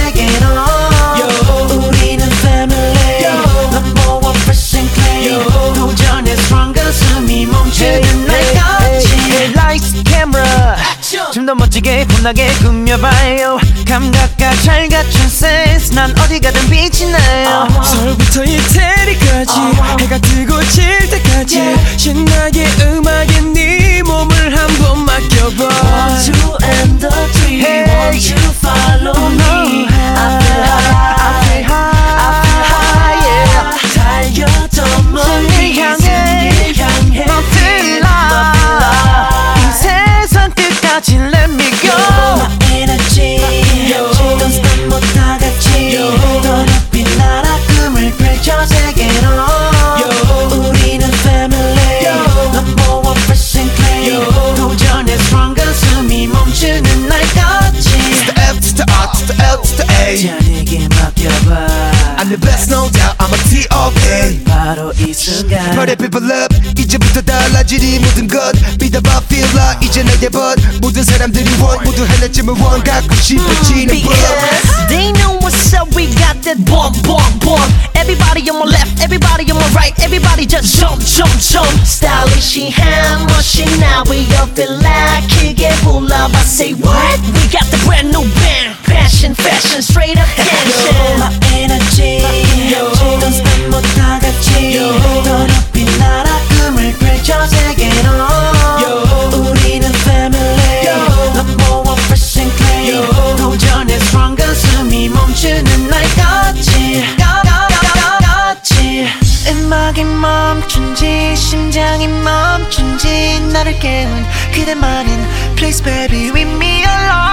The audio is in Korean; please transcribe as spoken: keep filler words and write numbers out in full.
세계로 우리는 family Number one pressing claim 도전의 stronger 숨이 멈추는 날까지 Lights, camera 좀 더 멋지게 빛나게 꾸며봐요 감각과 잘 갖춘 센스 난 어디 가든 빛이 나요 서울부터 이태리까지 해가 뜨고 질 때까지 신나게 음악에 네 몸을 한번 맡겨봐 One, two and the three Won't you follow me I feel high, I feel high, I feel high yeah. 달려 더 멀리 승리를 향해 너들라 이 세상 끝까지 let me go My energy Don't stop 못 다같이 더 높이 날아 꿈을 펼쳐 세계로 우리는 family Number one pressing claim 도전의 stronger 숨이 멈추는 날까지 The F to the R to the L to the A 자네게 맡겨봐 I'm the best no doubt I'm a T O P 바로 이 순간 Party people up 이제부터 달라질 이 모든 것 믿어봐 feel like 이제 내게 but 모든 사람들이 원 모두 하나쯤은 원 갖고 싶어지는 법 They know what's up we got that bomb bomb bomb Everybody on my left everybody on my right everybody just jump jump jump Stylish한 멋진 now we all feel like 크게 불러봐 say what We got the brand new band Passion fashion straight up dancing My energy Don't stop 못 다같이 더 높이 날아 꿈을 펼쳐 세계로 우리는 family Number one pressing claim 도전의 stronger 숨이 멈추는 날까지 음악이 멈춘지 심장이 멈춘지 나를 깨운 그대 말인 Please baby with me alone